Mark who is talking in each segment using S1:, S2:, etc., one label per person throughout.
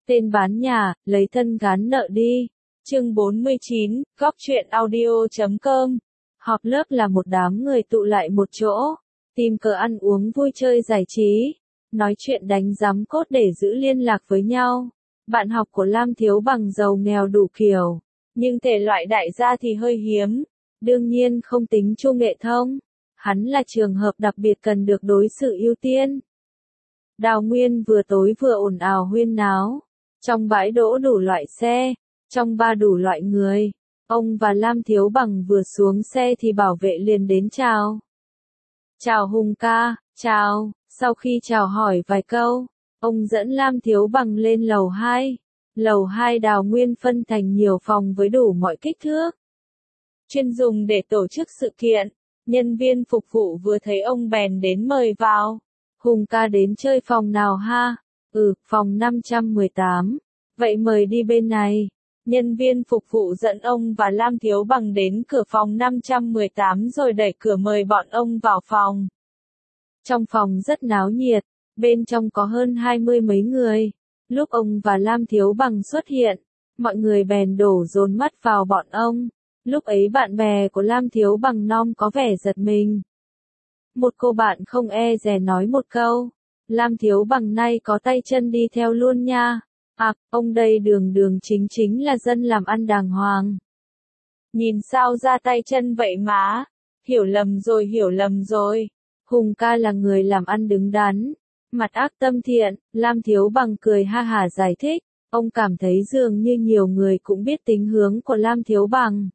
S1: tên bán nhà, lấy thân gán nợ đi. Chương 49, góc truyện audio.com. Họp lớp là một đám người tụ lại một chỗ, tìm cớ ăn uống vui chơi giải trí, nói chuyện đánh giám cốt để giữ liên lạc với nhau. Bạn học của Lam Thiếu Bằng giàu nghèo đủ kiểu, nhưng thể loại đại gia thì hơi hiếm. Đương nhiên không tính Chu Nghệ Thông, hắn là trường hợp đặc biệt cần được đối xử ưu tiên. Đào Nguyên vừa tối vừa ồn ào huyên náo, trong bãi đỗ đủ loại xe, trong ba đủ loại người. Ông và Lam Thiếu Bằng vừa xuống xe thì bảo vệ liền đến chào. Chào Hùng ca, chào. Sau khi chào hỏi vài câu, ông dẫn Lam Thiếu Bằng lên lầu 2. Lầu 2 Đào Nguyên phân thành nhiều phòng với đủ mọi kích thước, chuyên dùng để tổ chức sự kiện. Nhân viên phục vụ vừa thấy ông bèn đến mời vào. Hùng ca đến chơi phòng nào ha? Phòng 518. Vậy mời đi bên này. Nhân viên phục vụ dẫn ông và Lam Thiếu Bằng đến cửa phòng 518 rồi đẩy cửa mời bọn ông vào phòng. Trong phòng rất náo nhiệt, bên trong có hơn 20 mấy người. Lúc ông và Lam Thiếu Bằng xuất hiện, mọi người bèn đổ dồn mắt vào bọn ông. Lúc ấy bạn bè của Lam Thiếu Bằng non có vẻ giật mình. Một cô bạn không e dè nói một câu, Lam Thiếu Bằng nay có tay chân đi theo luôn nha. Ông đây đường đường chính chính là dân làm ăn đàng hoàng. Nhìn sao ra tay chân vậy má? Hiểu lầm rồi. Hùng ca là người làm ăn đứng đắn, mặt ác tâm thiện. Lam Thiếu Bằng cười ha hả giải thích. Ông cảm thấy dường như nhiều người cũng biết tính hướng của Lam Thiếu Bằng.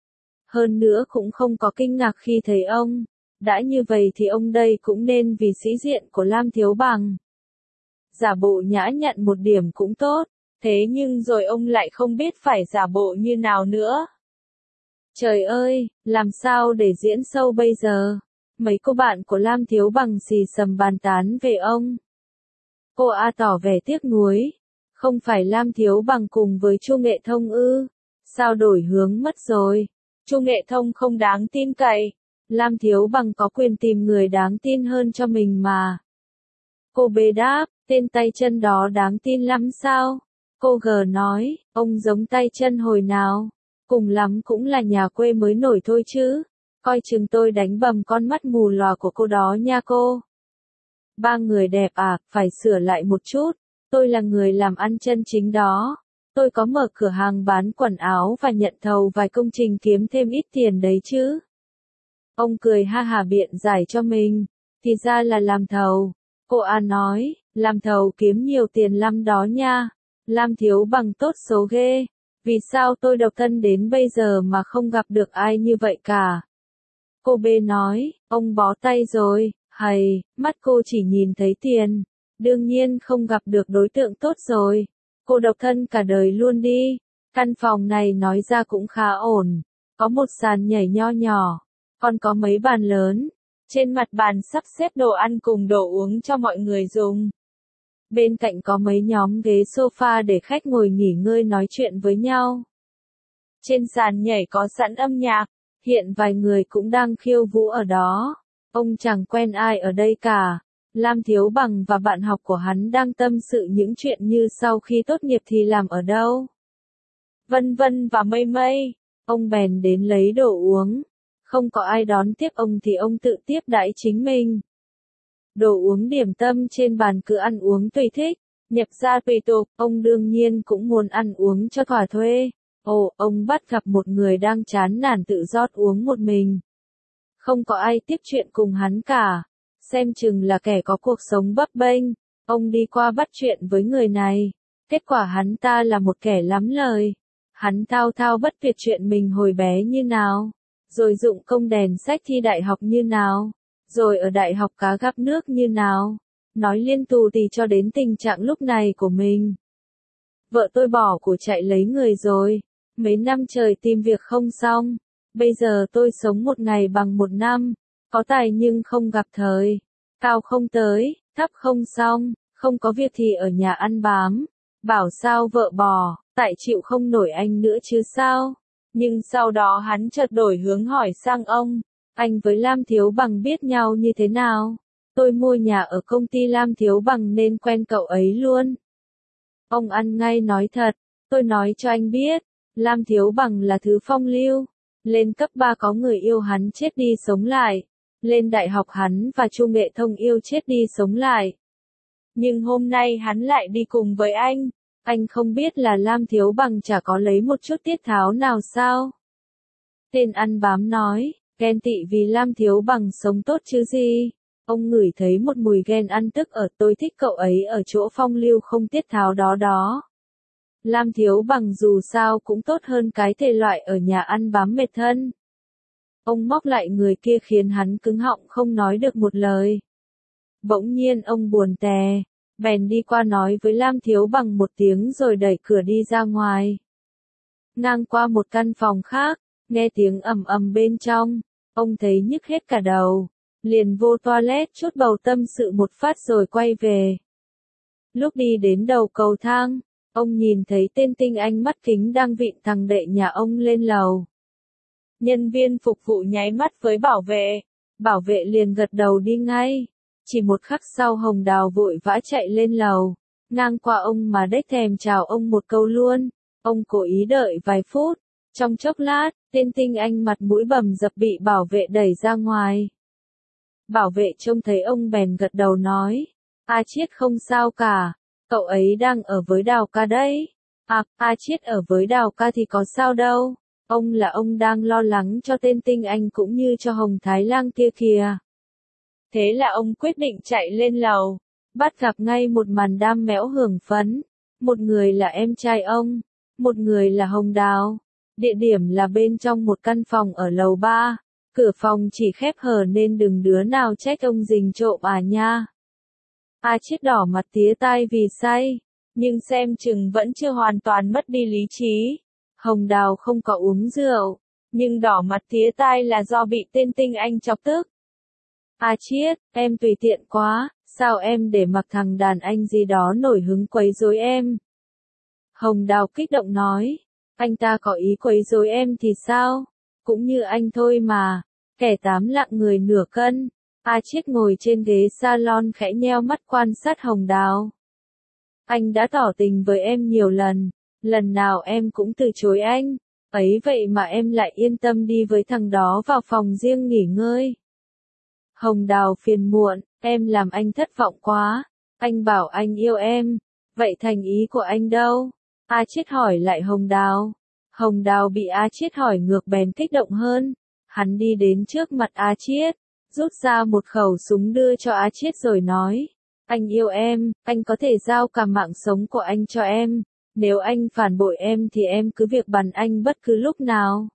S1: Hơn nữa cũng không có kinh ngạc khi thấy ông. Đã như vậy thì ông đây cũng nên vì sĩ diện của Lam Thiếu Bằng. Giả bộ nhã nhặn một điểm cũng tốt, thế nhưng rồi ông lại không biết phải giả bộ như nào nữa. Trời ơi, làm sao để diễn sâu bây giờ? Mấy cô bạn của Lam Thiếu Bằng xì xầm bàn tán về ông. Cô A tỏ vẻ tiếc nuối. Không phải Lam Thiếu Bằng cùng với Chu Nghệ Thông ư? Sao đổi hướng mất rồi? Chu Nghệ Thông không đáng tin cậy. Lam Thiếu Bằng có quyền tìm người đáng tin hơn cho mình mà. Cô B đáp, tên tay chân đó đáng tin lắm sao? Cô G nói, ông giống tay chân hồi nào? Cùng lắm cũng là nhà quê mới nổi thôi chứ. Coi chừng tôi đánh bầm con mắt mù lòa của cô đó nha cô. Ba người đẹp phải sửa lại một chút. Tôi là người làm ăn chân chính đó. Tôi có mở cửa hàng bán quần áo và nhận thầu vài công trình kiếm thêm ít tiền đấy chứ. Ông cười ha hả biện giải cho mình. Thì ra là làm thầu. Cô A nói, làm thầu kiếm nhiều tiền lắm đó nha. Lam Thiếu Bằng tốt số ghê. Vì sao tôi độc thân đến bây giờ mà không gặp được ai như vậy cả? Cô B nói, ông bó tay rồi, mắt cô chỉ nhìn thấy tiền. Đương nhiên không gặp được đối tượng tốt rồi. Cô độc thân cả đời luôn đi. Căn phòng này nói ra cũng khá ổn. Có một sàn nhảy nho nhỏ. Còn có mấy bàn lớn. Trên mặt bàn sắp xếp đồ ăn cùng đồ uống cho mọi người dùng. Bên cạnh có mấy nhóm ghế sofa để khách ngồi nghỉ ngơi nói chuyện với nhau. Trên sàn nhảy có sẵn âm nhạc. Hiện vài người cũng đang khiêu vũ ở đó. Ông chẳng quen ai ở đây cả. Lam Thiếu Bằng và bạn học của hắn đang tâm sự những chuyện như sau khi tốt nghiệp thì làm ở đâu. Vân vân và mây mây. Ông bèn đến lấy đồ uống. Không có ai đón tiếp ông thì ông tự tiếp đãi chính mình. Đồ uống điểm tâm trên bàn cứ ăn uống tùy thích, nhập ra tùy tục, ông đương nhiên cũng muốn ăn uống cho thỏa thuê. Ông bắt gặp một người đang chán nản tự rót uống một mình. Không có ai tiếp chuyện cùng hắn cả, xem chừng là kẻ có cuộc sống bấp bênh. Ông đi qua bắt chuyện với người này, kết quả hắn ta là một kẻ lắm lời. Hắn thao thao bất tuyệt chuyện mình hồi bé như nào, rồi dụng công đèn sách thi đại học như nào, rồi ở đại học cá gặp nước như nào, nói liên tù tì cho đến tình trạng lúc này của mình. Vợ tôi bỏ của chạy lấy người rồi, mấy năm trời tìm việc không xong, bây giờ tôi sống một ngày bằng một năm, có tài nhưng không gặp thời, cao không tới, thấp không xong, không có việc thì ở nhà ăn bám, bảo sao vợ bỏ, tại chịu không nổi anh nữa chứ sao. Nhưng sau đó hắn chợt đổi hướng hỏi sang ông, anh với Lam Thiếu Bằng biết nhau như thế nào? Tôi mua nhà ở công ty Lam Thiếu Bằng nên quen cậu ấy luôn. Ông ăn ngay nói thật, tôi nói cho anh biết, Lam Thiếu Bằng là thứ phong lưu. Lên cấp 3 có người yêu hắn chết đi sống lại. Lên đại học hắn và Chu Nghệ Thông yêu chết đi sống lại. Nhưng hôm nay hắn lại đi cùng với anh không biết là Lam Thiếu Bằng chả có lấy một chút tiết tháo nào sao? Tên ăn bám nói, ghen tị vì Lam Thiếu Bằng sống tốt chứ gì? Ông ngửi thấy một mùi ghen ăn tức ở tôi thích cậu ấy ở chỗ phong lưu không tiết tháo đó đó. Lam Thiếu Bằng dù sao cũng tốt hơn cái thể loại ở nhà ăn bám mệt thân. Ông móc lại người kia khiến hắn cứng họng không nói được một lời. Bỗng nhiên ông buồn tè, bèn đi qua nói với Lam Thiếu Bằng một tiếng rồi đẩy cửa đi ra ngoài. Ngang qua một căn phòng khác, nghe tiếng ầm ầm bên trong, ông thấy nhức hết cả đầu, liền vô toilet chút bầu tâm sự một phát rồi quay về. Lúc đi đến đầu cầu thang, ông nhìn thấy tên Tinh Anh mắt kính đang vịn thằng đệ nhà ông lên lầu. Nhân viên phục vụ nháy mắt với bảo vệ liền gật đầu đi ngay. Chỉ một khắc sau Hồng Đào vội vã chạy lên lầu, ngang qua ông mà đếch thèm chào ông một câu luôn. Ông cố ý đợi vài phút, trong chốc lát, tên Tinh Anh mặt mũi bầm dập bị bảo vệ đẩy ra ngoài. Bảo vệ trông thấy ông bèn gật đầu nói, A Chiết không sao cả, cậu ấy đang ở với Đào ca đấy. A Chiết ở với Đào ca thì có sao đâu, ông đang lo lắng cho tên Tinh Anh cũng như cho Hồng Thái Lang kia kìa. Thế là ông quyết định chạy lên lầu, bắt gặp ngay một màn đam mẽo hưởng phấn. Một người là em trai ông, một người là Hồng Đào. Địa điểm là bên trong một căn phòng ở lầu 3, cửa phòng chỉ khép hờ nên đừng đứa nào trách ông rình trộm à nha. A Chiết đỏ mặt tía tai vì say, nhưng xem chừng vẫn chưa hoàn toàn mất đi lý trí. Hồng Đào không có uống rượu, nhưng đỏ mặt tía tai là do bị tên Tinh Anh chọc tức. A Chiết, em tùy tiện quá, sao em để mặc thằng đàn anh gì đó nổi hứng quấy rối em? Hồng Đào kích động nói, anh ta có ý quấy rối em thì sao? Cũng như anh thôi mà, kẻ tám lạng người nửa cân. A Chiết ngồi trên ghế salon khẽ nheo mắt quan sát Hồng Đào. Anh đã tỏ tình với em nhiều lần nào em cũng từ chối anh, ấy vậy mà em lại yên tâm đi với thằng đó vào phòng riêng nghỉ ngơi. Hồng Đào phiền muộn, em làm anh thất vọng quá, anh bảo anh yêu em, vậy thành ý của anh đâu? A Chiết hỏi lại Hồng Đào. Hồng Đào bị A Chiết hỏi ngược bèn kích động hơn, hắn đi đến trước mặt A Chiết, rút ra một khẩu súng đưa cho A Chiết rồi nói, anh yêu em, anh có thể giao cả mạng sống của anh cho em, nếu anh phản bội em thì em cứ việc bắn anh bất cứ lúc nào.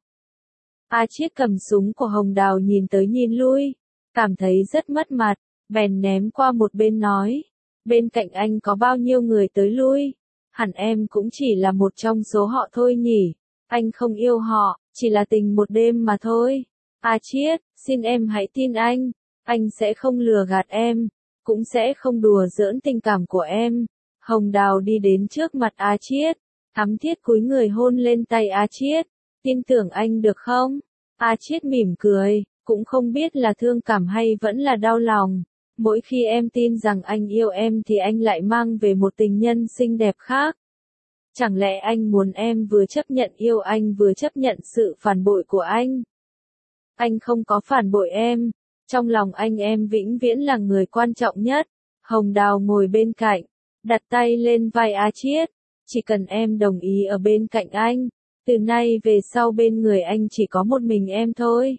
S1: A Chiết cầm súng của Hồng Đào nhìn tới nhìn lui, cảm thấy rất mất mặt, bèn ném qua một bên nói, bên cạnh anh có bao nhiêu người tới lui, hẳn em cũng chỉ là một trong số họ thôi nhỉ, anh không yêu họ, chỉ là tình một đêm mà thôi. A Chiết, xin em hãy tin anh sẽ không lừa gạt em, cũng sẽ không đùa giỡn tình cảm của em. Hồng Đào đi đến trước mặt A Chiết, thắm thiết cúi người hôn lên tay A Chiết, tin tưởng anh được không? A Chiết mỉm cười, cũng không biết là thương cảm hay vẫn là đau lòng. Mỗi khi em tin rằng anh yêu em thì anh lại mang về một tình nhân xinh đẹp khác. Chẳng lẽ anh muốn em vừa chấp nhận yêu anh vừa chấp nhận sự phản bội của anh? Anh không có phản bội em, trong lòng anh em vĩnh viễn là người quan trọng nhất. Hồng Đào ngồi bên cạnh, đặt tay lên vai A Chiết, chỉ cần em đồng ý ở bên cạnh anh, từ nay về sau bên người anh chỉ có một mình em thôi.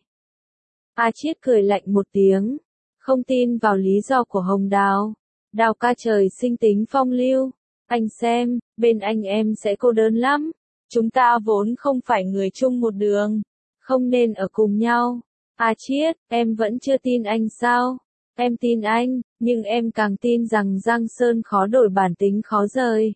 S1: A Chiết cười lạnh một tiếng, không tin vào lý do của Hồng Đào. Đào ca trời sinh tính phong lưu, anh xem, bên anh em sẽ cô đơn lắm. Chúng ta vốn không phải người chung một đường, không nên ở cùng nhau. A Chiết, em vẫn chưa tin anh sao? Em tin anh, nhưng em càng tin rằng Giang Sơn khó đổi bản tính khó rời.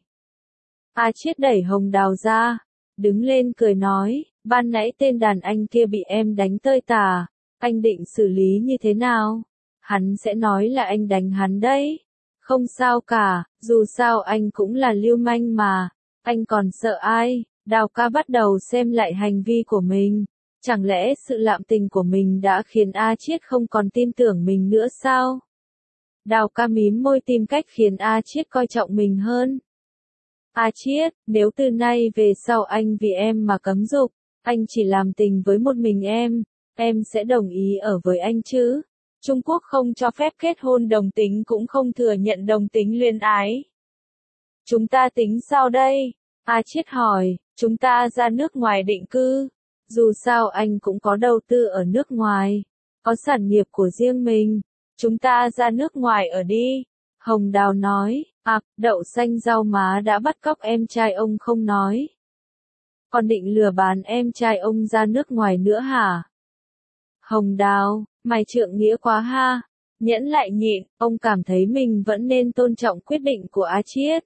S1: A Chiết đẩy Hồng Đào ra, đứng lên cười nói, ban nãy tên đàn anh kia bị em đánh tơi tả, anh định xử lý như thế nào? Hắn sẽ nói là anh đánh hắn đấy. Không sao cả, dù sao anh cũng là lưu manh mà, anh còn sợ ai? Đào ca bắt đầu xem lại hành vi của mình. Chẳng lẽ sự lạm tình của mình đã khiến A Chiết không còn tin tưởng mình nữa sao? Đào ca mím môi tìm cách khiến A Chiết coi trọng mình hơn. A Chiết, nếu từ nay về sau anh vì em mà cấm dục, anh chỉ làm tình với một mình em sẽ đồng ý ở với anh chứ? Trung Quốc không cho phép kết hôn đồng tính cũng không thừa nhận đồng tính luyến ái. Chúng ta tính sao đây? A Chiết hỏi, chúng ta ra nước ngoài định cư. Dù sao anh cũng có đầu tư ở nước ngoài, có sản nghiệp của riêng mình. Chúng ta ra nước ngoài ở đi. Hồng Đào nói, đậu xanh rau má đã bắt cóc em trai ông không nói. Còn định lừa bán em trai ông ra nước ngoài nữa hả? Hồng Đào, mày trượng nghĩa quá ha. Nhẫn lại nhịn, ông cảm thấy mình vẫn nên tôn trọng quyết định của A Chiết.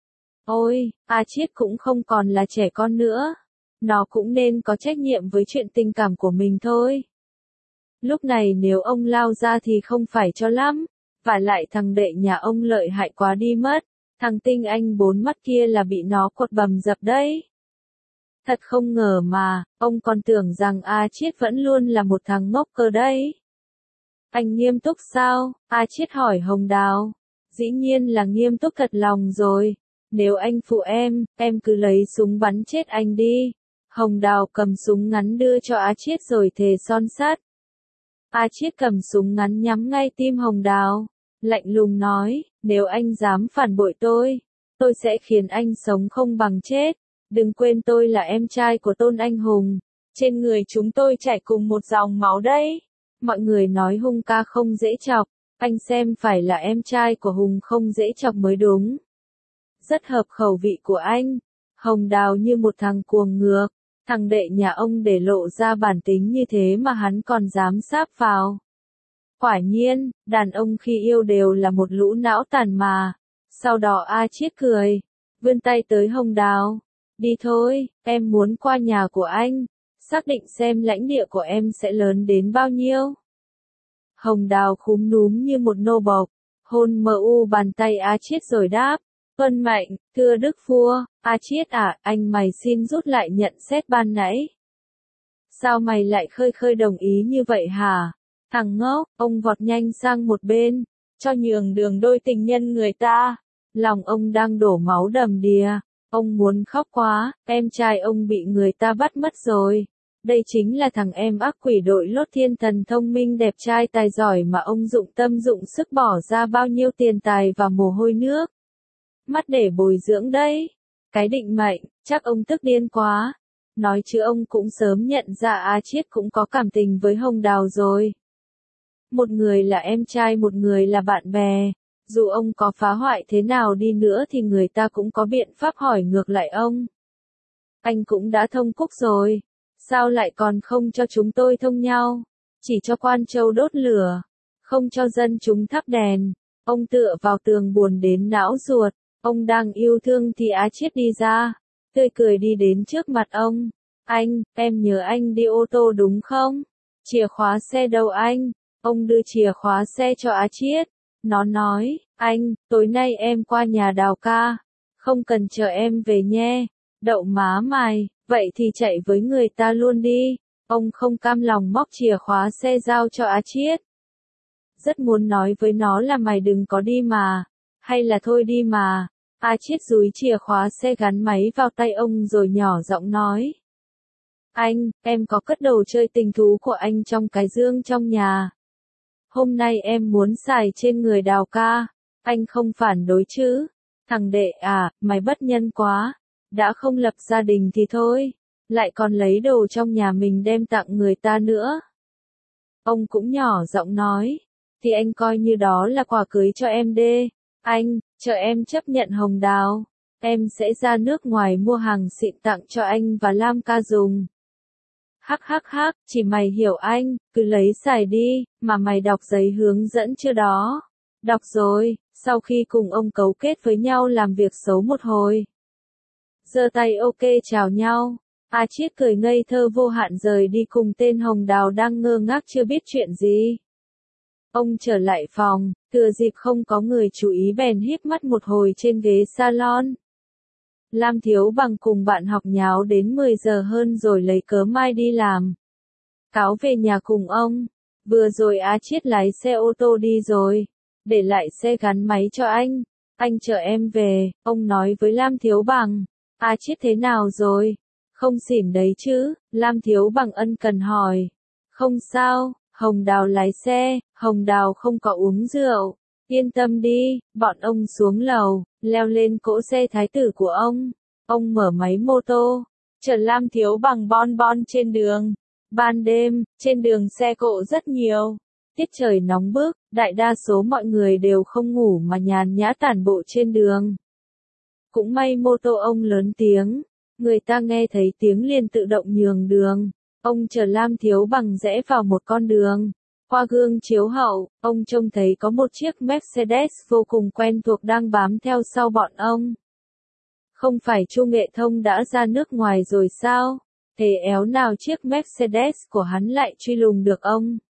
S1: Ôi, A Chiết cũng không còn là trẻ con nữa. Nó cũng nên có trách nhiệm với chuyện tình cảm của mình thôi. Lúc này nếu ông lao ra thì không phải cho lắm. Và lại thằng đệ nhà ông lợi hại quá đi mất. Thằng Tinh Anh bốn mắt kia là bị nó quật bầm dập đấy. Thật không ngờ mà, ông còn tưởng rằng A Chiết vẫn luôn là một thằng ngốc cơ đấy. Anh nghiêm túc sao? A Chiết hỏi Hồng Đào. Dĩ nhiên là nghiêm túc thật lòng rồi. Nếu anh phụ em cứ lấy súng bắn chết anh đi. Hồng Đào cầm súng ngắn đưa cho A Chiết rồi thề son sắt. A Chiết cầm súng ngắn nhắm ngay tim Hồng Đào. Lạnh lùng nói, nếu anh dám phản bội tôi sẽ khiến anh sống không bằng chết. Đừng quên tôi là em trai của Tôn Anh Hùng. Trên người chúng tôi chảy cùng một dòng máu đấy. Mọi người nói Hùng ca không dễ chọc. Anh xem phải là em trai của Hùng không dễ chọc mới đúng. Rất hợp khẩu vị của anh. Hồng Đào như một thằng cuồng ngược. Thằng đệ nhà ông để lộ ra bản tính như thế mà hắn còn dám sáp vào. Quả nhiên, đàn ông khi yêu đều là một lũ não tàn mà. Sau đó A Chiết cười. Vươn tay tới Hồng Đào. Đi thôi, em muốn qua nhà của anh. Xác định xem lãnh địa của em sẽ lớn đến bao nhiêu. Hồng Đào khúm núm như một nô bộc. Hôn bàn tay A Chiết rồi đáp. Tuân mệnh, thưa Đức Vua. A Chiết anh mày xin rút lại nhận xét ban nãy. Sao mày lại khơi đồng ý như vậy hả? Thằng ngốc, ông vọt nhanh sang một bên, cho nhường đường đôi tình nhân người ta. Lòng ông đang đổ máu đầm đìa. Ông muốn khóc quá, em trai ông bị người ta bắt mất rồi. Đây chính là thằng em ác quỷ đội lốt thiên thần thông minh đẹp trai tài giỏi mà ông dụng tâm dụng sức bỏ ra bao nhiêu tiền tài và mồ hôi nước mắt để bồi dưỡng đấy. Cái định mệnh, chắc ông tức điên quá. Nói chứ ông cũng sớm nhận ra A Chiết cũng có cảm tình với Hồng Đào rồi. Một người là em trai, một người là bạn bè. Dù ông có phá hoại thế nào đi nữa thì người ta cũng có biện pháp hỏi ngược lại ông. Anh cũng đã thông cúc rồi. Sao lại còn không cho chúng tôi thông nhau? Chỉ cho quan châu đốt lửa. Không cho dân chúng thắp đèn. Ông tựa vào tường buồn đến não ruột. Ông đang yêu thương thì Á Chiết đi ra. Tươi cười đi đến trước mặt ông. Anh, em nhớ anh đi ô tô đúng không? Chìa khóa xe đâu anh? Ông đưa chìa khóa xe cho Á Chiết. Nó nói, anh, tối nay em qua nhà Đào ca. Không cần chờ em về nhé. Đậu má mày, vậy thì chạy với người ta luôn đi. Ông không cam lòng móc chìa khóa xe giao cho Á Chiết. Rất muốn nói với nó là mày đừng có đi mà. Hay là thôi đi mà. A Chiết dúi chìa khóa xe gắn máy vào tay ông rồi nhỏ giọng nói. Anh, em có cất đồ chơi tình thú của anh trong cái dương trong nhà. Hôm nay em muốn xài trên người Đào ca. Anh không phản đối chứ? Thằng đệ mày bất nhân quá. Đã không lập gia đình thì thôi. Lại còn lấy đồ trong nhà mình đem tặng người ta nữa. Ông cũng nhỏ giọng nói. Thì anh coi như đó là quà cưới cho em đê. Anh, chờ em chấp nhận Hồng Đào. Em sẽ ra nước ngoài mua hàng xịn tặng cho anh và Lam ca dùng. Hắc, chỉ mày hiểu anh, cứ lấy xài đi, mà mày đọc giấy hướng dẫn chưa đó? Đọc rồi, sau khi cùng ông cấu kết với nhau làm việc xấu một hồi. Giơ tay ok chào nhau. A Chiết cười ngây thơ vô hạn rời đi cùng tên Hồng Đào đang ngơ ngác chưa biết chuyện gì. Ông trở lại phòng, thừa dịp không có người chú ý bèn híp mắt một hồi trên ghế salon. Lam Thiếu Bằng cùng bạn học nháo đến 10 giờ hơn rồi lấy cớ mai đi làm. Cáo về nhà cùng ông. Vừa rồi Á Chiết lái xe ô tô đi rồi. Để lại xe gắn máy cho anh. Anh chờ em về, ông nói với Lam Thiếu Bằng. A Chiết thế nào rồi? Không xỉn đấy chứ? Lam Thiếu Bằng ân cần hỏi. Không sao, Hồng Đào lái xe, Hồng Đào không có uống rượu. Yên tâm đi, bọn ông xuống lầu, leo lên cỗ xe thái tử của ông. Ông mở máy mô tô, chở Lam Thiếu Bằng bon bon trên đường. Ban đêm, trên đường xe cộ rất nhiều. Tiết trời nóng bức, đại đa số mọi người đều không ngủ mà nhàn nhã tản bộ trên đường. Cũng may mô tô ông lớn tiếng, người ta nghe thấy tiếng liền tự động nhường đường. Ông chở Lam Thiếu Bằng rẽ vào một con đường. Qua gương chiếu hậu, ông trông thấy có một chiếc Mercedes vô cùng quen thuộc đang bám theo sau bọn ông. Không phải Chu Nghệ Thông đã ra nước ngoài rồi sao? Thế éo nào chiếc Mercedes của hắn lại truy lùng được ông?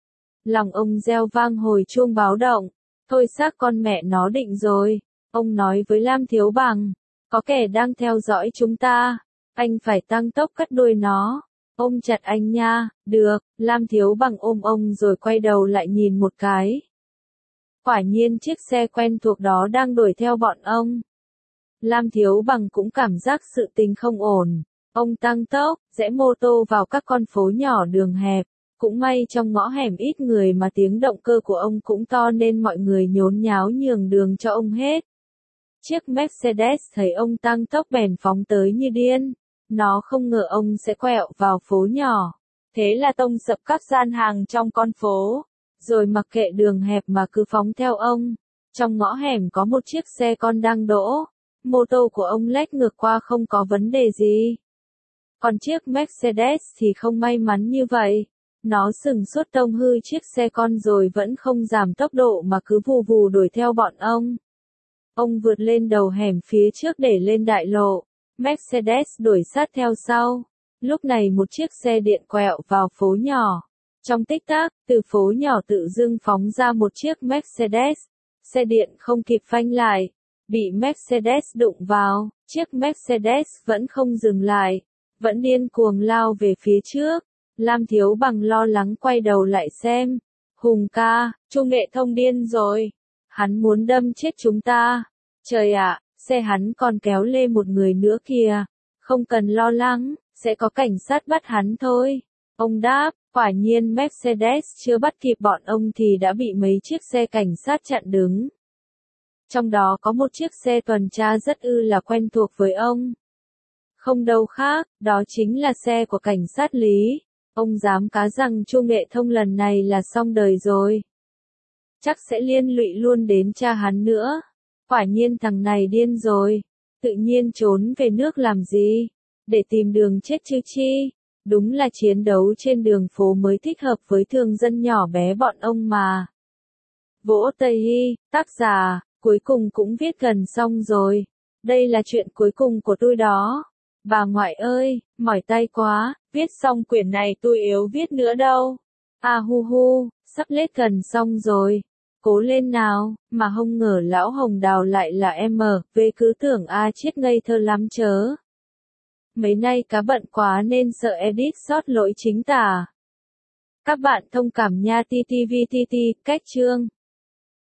S1: Lòng ông reo vang hồi chuông báo động. Thôi xác con mẹ nó định rồi. Ông nói với Lam Thiếu Bằng. Có kẻ đang theo dõi chúng ta. Anh phải tăng tốc cắt đuôi nó. Ôm chặt anh nha. Được. Lam Thiếu Bằng ôm ông rồi quay đầu lại nhìn một cái. Quả nhiên chiếc xe quen thuộc đó đang đuổi theo bọn ông. Lam Thiếu Bằng cũng cảm giác sự tình không ổn. Ông tăng tốc, rẽ mô tô vào các con phố nhỏ đường hẹp. Cũng may trong ngõ hẻm ít người mà tiếng động cơ của ông cũng to nên mọi người nhốn nháo nhường đường cho ông hết. Chiếc Mercedes thấy ông tăng tốc bèn phóng tới như điên. Nó không ngờ ông sẽ quẹo vào phố nhỏ. Thế là tông sập các gian hàng trong con phố. Rồi mặc kệ đường hẹp mà cứ phóng theo ông. Trong ngõ hẻm có một chiếc xe con đang đỗ. Mô tô của ông lách ngược qua không có vấn đề gì. Còn chiếc Mercedes thì không may mắn như vậy. Nó sừng sốt tông hư chiếc xe con rồi vẫn không giảm tốc độ mà cứ vù vù đuổi theo bọn ông. Ông vượt lên đầu hẻm phía trước để lên đại lộ. Mercedes đuổi sát theo sau. Lúc này một chiếc xe điện quẹo vào phố nhỏ. Trong tích tắc, từ phố nhỏ tự dưng phóng ra một chiếc Mercedes. Xe điện không kịp phanh lại. Bị Mercedes đụng vào, chiếc Mercedes vẫn không dừng lại. Vẫn điên cuồng lao về phía trước. Lam Thiếu Bằng lo lắng quay đầu lại xem. Hùng ca, Chu Nghệ Thông điên rồi. Hắn muốn đâm chết chúng ta. Trời ạ, xe hắn còn kéo lê một người nữa kìa. Không cần lo lắng, sẽ có cảnh sát bắt hắn thôi. Ông đáp, quả nhiên Mercedes chưa bắt kịp bọn ông thì đã bị mấy chiếc xe cảnh sát chặn đứng. Trong đó có một chiếc xe tuần tra rất là quen thuộc với ông. Không đâu khác, đó chính là xe của cảnh sát Lý. Ông dám cá rằng Chu Nghệ Thông lần này là xong đời rồi. Chắc sẽ liên lụy luôn đến cha hắn nữa. Quả nhiên thằng này điên rồi. Tự nhiên trốn về nước làm gì? Để tìm đường chết chứ chi? Đúng là chiến đấu trên đường phố mới thích hợp với thường dân nhỏ bé bọn ông mà. Vỗ Tây Hy, tác giả, cuối cùng cũng viết gần xong rồi. Đây là chuyện cuối cùng của tôi đó. Bà ngoại ơi, mỏi tay quá, viết xong quyển này tôi yếu viết nữa đâu. À hu hu, sắp lết gần xong rồi. Cố lên nào, mà không ngờ lão Hồng Đào lại là em về cứ tưởng A Chiết ngây thơ lắm chớ. Mấy nay cá bận quá nên sợ edit sót lỗi chính tả. Các bạn thông cảm nha TTVTT, cách chương.